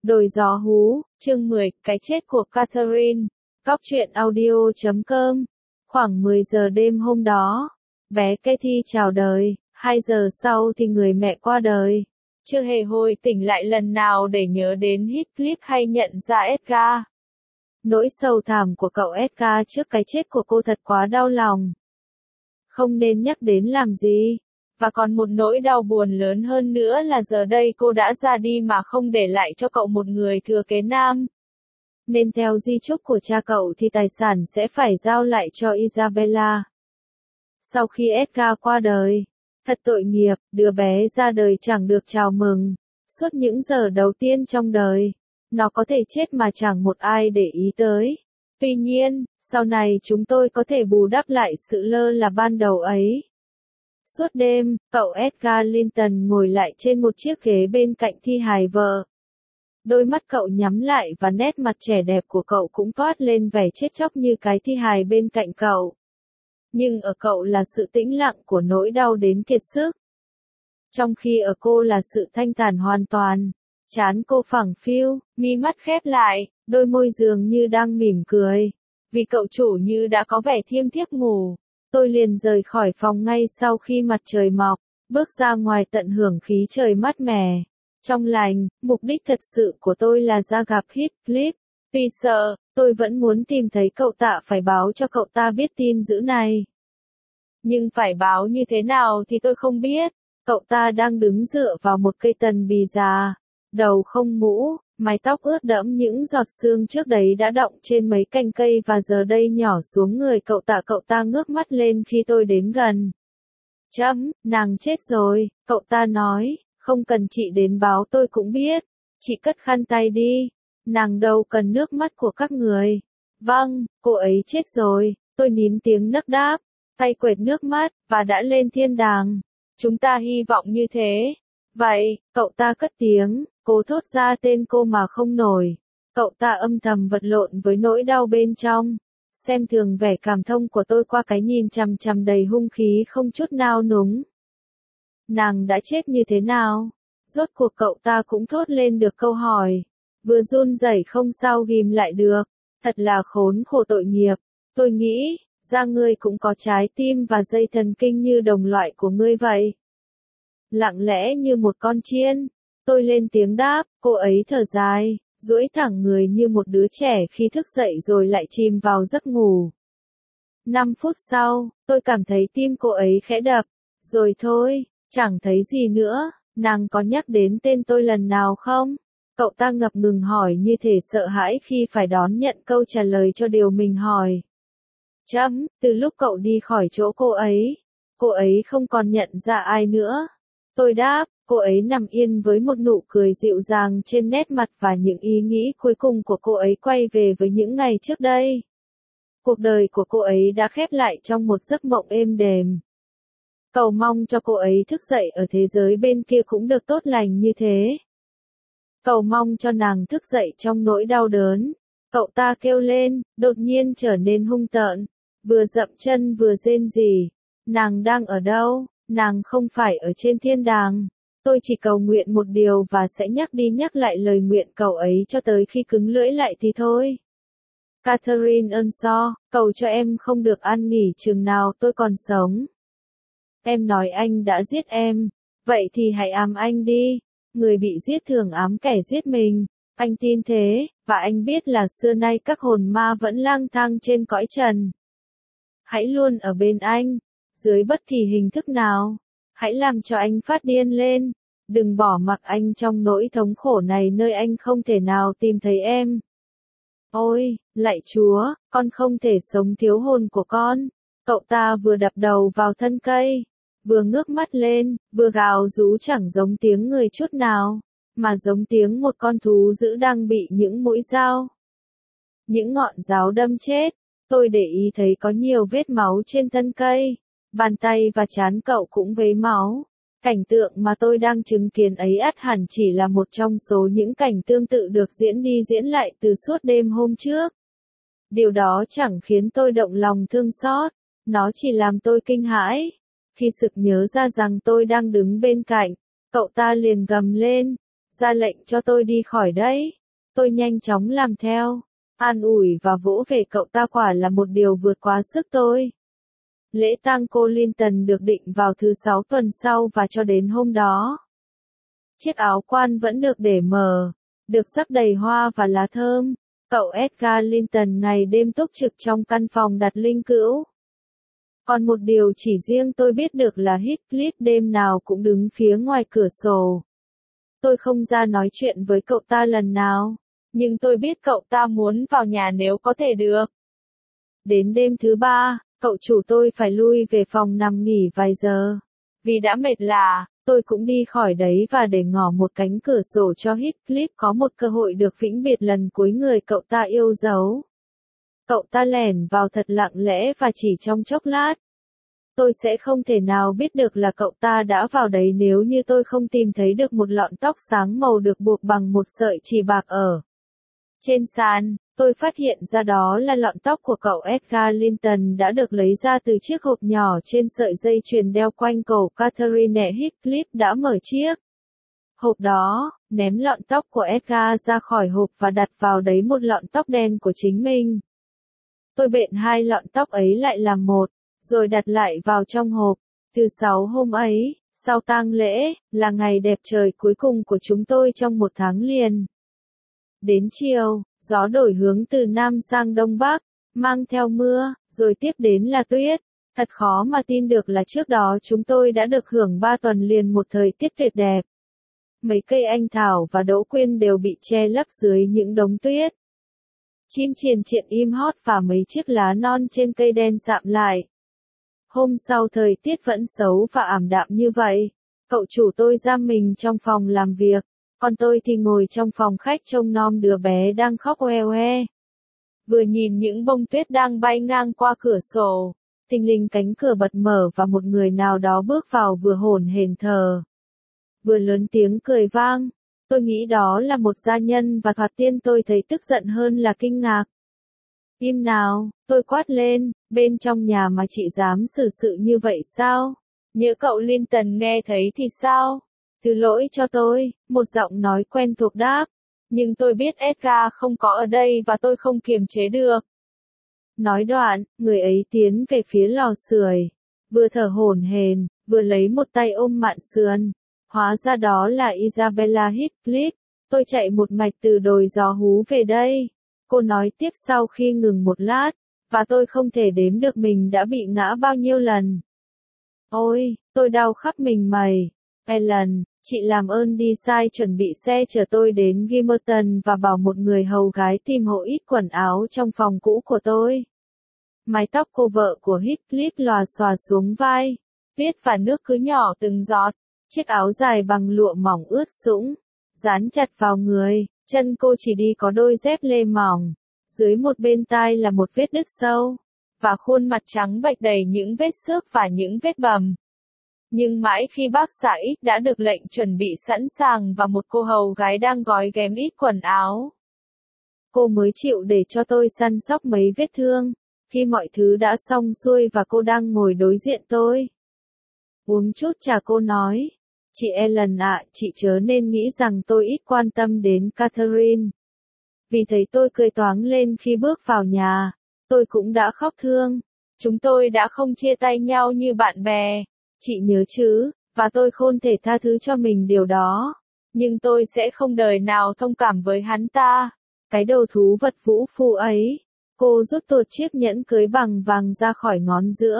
Đồi gió hú, chương 10, cái chết của Catherine. Góc truyện audio.com. Khoảng 10 giờ đêm hôm đó, bé Katie chào đời, 2 giờ sau thì người mẹ qua đời. Chưa hề hồi tỉnh lại lần nào để nhớ đến Heathcliff hay nhận ra Edgar. Nỗi sầu thảm của cậu Edgar trước cái chết của cô thật quá đau lòng. Không nên nhắc đến làm gì. Và còn một nỗi đau buồn lớn hơn nữa là giờ đây cô đã ra đi mà không để lại cho cậu một người thừa kế nam. Nên theo di chúc của cha cậu thì tài sản sẽ phải giao lại cho Isabella. Sau khi Edgar qua đời, thật tội nghiệp, đứa bé ra đời chẳng được chào mừng. Suốt những giờ đầu tiên trong đời, nó có thể chết mà chẳng một ai để ý tới. Tuy nhiên, sau này chúng tôi có thể bù đắp lại sự lơ là ban đầu ấy. Suốt đêm, cậu Edgar Linton ngồi lại trên một chiếc ghế bên cạnh thi hài vợ. Đôi mắt cậu nhắm lại và nét mặt trẻ đẹp của cậu cũng toát lên vẻ chết chóc như cái thi hài bên cạnh cậu. Nhưng ở cậu là sự tĩnh lặng của nỗi đau đến kiệt sức. Trong khi ở cô là sự thanh thản hoàn toàn. Trán cô phẳng phiu, mi mắt khép lại, đôi môi dường như đang mỉm cười. Vì cậu chủ như đã có vẻ thiêm thiếp ngủ. Tôi liền rời khỏi phòng ngay sau khi mặt trời mọc, bước ra ngoài tận hưởng khí trời mát mẻ. Trong lành, mục đích thật sự của tôi là ra gặp Heathcliff. Tuy sợ, tôi vẫn muốn tìm thấy cậu ta phải báo cho cậu ta biết tin dữ này. Nhưng phải báo như thế nào thì tôi không biết. Cậu ta đang đứng dựa vào một cây tần bì già, đầu không mũ, mái tóc ướt đẫm những giọt sương trước đấy đã đọng trên mấy cành cây và giờ đây nhỏ xuống người cậu ta ngước mắt lên khi tôi đến gần. Nàng chết rồi, cậu ta nói, không cần chị đến báo tôi cũng biết. Chị cất khăn tay đi, nàng đâu cần nước mắt của các người. Vâng, cô ấy chết rồi, tôi nín tiếng nấc đáp, tay quệt nước mắt, và đã lên thiên đàng. Chúng ta hy vọng như thế. Vậy, cậu ta cất tiếng, cố thốt ra tên cô mà không nổi. Cậu ta âm thầm vật lộn với nỗi đau bên trong. Xem thường vẻ cảm thông của tôi qua cái nhìn chằm chằm đầy hung khí không chút nao núng. Nàng đã chết như thế nào? Rốt cuộc cậu ta cũng thốt lên được câu hỏi. Vừa run rẩy không sao ghim lại được. Thật là khốn khổ tội nghiệp. Tôi nghĩ, ra ngươi cũng có trái tim và dây thần kinh như đồng loại của ngươi vậy. Lặng lẽ như một con chiên. Tôi lên tiếng đáp, cô ấy thở dài, duỗi thẳng người như một đứa trẻ khi thức dậy rồi lại chìm vào giấc ngủ. 5 phút sau, tôi cảm thấy tim cô ấy khẽ đập. Rồi thôi, chẳng thấy gì nữa. Nàng có nhắc đến tên tôi lần nào không? Cậu ta ngập ngừng hỏi như thể sợ hãi khi phải đón nhận câu trả lời cho điều mình hỏi. Từ lúc cậu đi khỏi chỗ cô ấy không còn nhận ra ai nữa. Tôi đáp, cô ấy nằm yên với một nụ cười dịu dàng trên nét mặt và những ý nghĩ cuối cùng của cô ấy quay về với những ngày trước đây. Cuộc đời của cô ấy đã khép lại trong một giấc mộng êm đềm. Cầu mong cho cô ấy thức dậy ở thế giới bên kia cũng được tốt lành như thế. Cầu mong cho nàng thức dậy trong nỗi đau đớn. Cậu ta kêu lên, đột nhiên trở nên hung tợn, vừa dậm chân vừa rên rỉ. Nàng đang ở đâu? Nàng không phải ở trên thiên đàng. Tôi chỉ cầu nguyện một điều và sẽ nhắc đi nhắc lại lời nguyện cầu ấy cho tới khi cứng lưỡi lại thì thôi. Catherine Earnshaw, cầu cho em không được an nghỉ chừng nào tôi còn sống. Em nói anh đã giết em. Vậy thì hãy ám anh đi. Người bị giết thường ám kẻ giết mình. Anh tin thế, và anh biết là xưa nay các hồn ma vẫn lang thang trên cõi trần. Hãy luôn ở bên anh, dưới bất kỳ hình thức nào. Hãy làm cho anh phát điên lên. Đừng bỏ mặc anh trong nỗi thống khổ này nơi anh không thể nào tìm thấy em. Ôi, lạy Chúa, con không thể sống thiếu hồn của con. Cậu ta vừa đập đầu vào thân cây, vừa ngước mắt lên, vừa gào rú chẳng giống tiếng người chút nào, mà giống tiếng một con thú dữ đang bị những mũi dao, những ngọn giáo đâm chết. Tôi để ý thấy có nhiều vết máu trên thân cây, bàn tay và trán cậu cũng vấy máu. Cảnh tượng mà tôi đang chứng kiến ấy ắt hẳn chỉ là một trong số những cảnh tương tự được diễn đi diễn lại từ suốt đêm hôm trước. Điều đó chẳng khiến tôi động lòng thương xót, nó chỉ làm tôi kinh hãi. Khi sực nhớ ra rằng tôi đang đứng bên cạnh, cậu ta liền gầm lên, ra lệnh cho tôi đi khỏi đấy. Tôi nhanh chóng làm theo, an ủi và vỗ về cậu ta quả là một điều vượt quá sức tôi. Lễ tang cô Linton được định vào thứ 6 tuần sau và cho đến hôm đó, chiếc áo quan vẫn được để mở, được rắc đầy hoa và lá thơm. Cậu Edgar Linton ngày đêm túc trực trong căn phòng đặt linh cữu. Còn một điều chỉ riêng tôi biết được là Heathcliff đêm nào cũng đứng phía ngoài cửa sổ. Tôi không ra nói chuyện với cậu ta lần nào, nhưng tôi biết cậu ta muốn vào nhà nếu có thể được. Đến đêm thứ 3, cậu chủ tôi phải lui về phòng nằm nghỉ vài giờ. Vì đã mệt lả, tôi cũng đi khỏi đấy và để ngỏ một cánh cửa sổ cho Heathcliff có một cơ hội được vĩnh biệt lần cuối người cậu ta yêu dấu. Cậu ta lẻn vào thật lặng lẽ và chỉ trong chốc lát. Tôi sẽ không thể nào biết được là cậu ta đã vào đấy nếu như tôi không tìm thấy được một lọn tóc sáng màu được buộc bằng một sợi chỉ bạc ở trên sàn. Tôi phát hiện ra đó là lọn tóc của cậu Edgar Linton đã được lấy ra từ chiếc hộp nhỏ trên sợi dây chuyền đeo quanh cổ Catherine. Heathcliff đã mở chiếc hộp đó, ném lọn tóc của Edgar ra khỏi hộp và đặt vào đấy một lọn tóc đen của chính mình. Tôi bện hai lọn tóc ấy lại làm một, rồi đặt lại vào trong hộp. Từ 6 hôm ấy, sau tang lễ, là ngày đẹp trời cuối cùng của chúng tôi trong một tháng liền. Đến chiều, gió đổi hướng từ Nam sang Đông Bắc, mang theo mưa, rồi tiếp đến là tuyết. Thật khó mà tin được là trước đó chúng tôi đã được hưởng 3 tuần liền một thời tiết tuyệt đẹp. Mấy cây anh thảo và đỗ quyên đều bị che lấp dưới những đống tuyết. Chim triền triện im hót và mấy chiếc lá non trên cây đen sạm lại. Hôm sau thời tiết vẫn xấu và ảm đạm như vậy. Cậu chủ tôi giam mình trong phòng làm việc, còn tôi thì ngồi trong phòng khách trông nom đứa bé đang khóc oe oe. Vừa nhìn những bông tuyết đang bay ngang qua cửa sổ, thình lình cánh cửa bật mở và một người nào đó bước vào vừa hổn hển thở, vừa lớn tiếng cười vang. Tôi nghĩ đó là một gia nhân và thoạt tiên tôi thấy tức giận hơn là kinh ngạc. Im nào, tôi quát lên, bên trong nhà mà chị dám xử sự như vậy sao? Nhớ cậu Linton nghe thấy thì sao? Thứ lỗi cho tôi, một giọng nói quen thuộc đáp. Nhưng tôi biết Edgar không có ở đây và tôi không kiềm chế được. Nói đoạn, người ấy tiến về phía lò sưởi, vừa thở hổn hển, vừa lấy một tay ôm mạn sườn. Hóa ra đó là Isabella Heathcliff. Tôi chạy một mạch từ đồi gió hú về đây. Cô nói tiếp sau khi ngừng một lát, và tôi không thể đếm được mình đã bị ngã bao nhiêu lần. Ôi, tôi đau khắp mình mẩy. Ellen, chị làm ơn đi sai chuẩn bị xe chở tôi đến Gimmerton và bảo một người hầu gái tìm hộ ít quần áo trong phòng cũ của tôi. Mái tóc cô vợ của Heathcliff lòa xòa xuống vai, tuyết và nước cứ nhỏ từng giọt. Chiếc áo dài bằng lụa mỏng ướt sũng, dán chặt vào người, chân cô chỉ đi có đôi dép lê mỏng. Dưới một bên tai là một vết đứt sâu, và khuôn mặt trắng bệch đầy những vết xước và những vết bầm. Nhưng mãi khi bác xã ít đã được lệnh chuẩn bị sẵn sàng và một cô hầu gái đang gói ghém ít quần áo, cô mới chịu để cho tôi săn sóc mấy vết thương. Khi mọi thứ đã xong xuôi và cô đang ngồi đối diện tôi, uống chút trà, cô nói, chị Ellen ạ, chị chớ nên nghĩ rằng tôi ít quan tâm đến Catherine. Vì thấy tôi cười toáng lên khi bước vào nhà, tôi cũng đã khóc thương. Chúng tôi đã không chia tay nhau như bạn bè, chị nhớ chứ, và tôi không thể tha thứ cho mình điều đó. Nhưng tôi sẽ không đời nào thông cảm với hắn ta. Cái đầu thú vật vũ phu ấy. Cô rút tuột chiếc nhẫn cưới bằng vàng ra khỏi ngón giữa.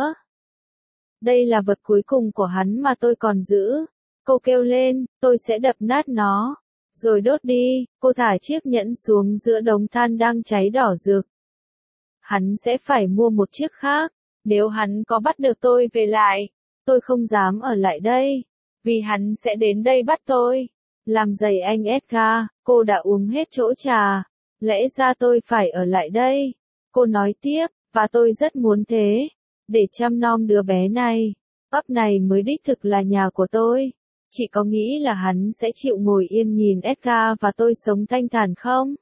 Đây là vật cuối cùng của hắn mà tôi còn giữ. Cô kêu lên, tôi sẽ đập nát nó. Rồi đốt đi. Cô thả chiếc nhẫn xuống giữa đống than đang cháy đỏ rực. Hắn sẽ phải mua một chiếc khác. Nếu hắn có bắt được tôi về lại, tôi không dám ở lại đây. Vì hắn sẽ đến đây bắt tôi. Làm dày anh Edgar, cô đã uống hết chỗ trà. Lẽ ra tôi phải ở lại đây. Cô nói tiếp, và tôi rất muốn thế. Để chăm nom đứa bé này. Ấp này mới đích thực là nhà của tôi. Chị có nghĩ là hắn sẽ chịu ngồi yên nhìn Edgar và tôi sống thanh thản không?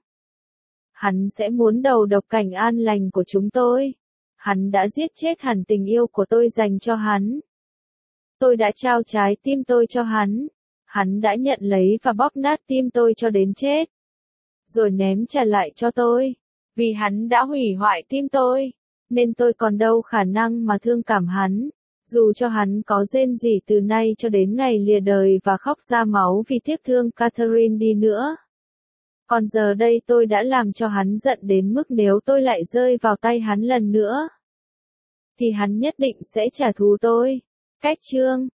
Hắn sẽ muốn đầu độc cảnh an lành của chúng tôi. Hắn đã giết chết hẳn tình yêu của tôi dành cho hắn. Tôi đã trao trái tim tôi cho hắn. hắn đã nhận lấy và bóp nát tim tôi cho đến chết. Rồi ném trả lại cho tôi. Vì hắn đã hủy hoại tim tôi, nên tôi còn đâu khả năng mà thương cảm hắn. Dù cho hắn có rên rỉ từ nay cho đến ngày lìa đời và khóc ra máu vì tiếc thương Catherine đi nữa. Còn giờ đây tôi đã làm cho hắn giận đến mức nếu tôi lại rơi vào tay hắn lần nữa, thì hắn nhất định sẽ trả thù tôi. Cách chương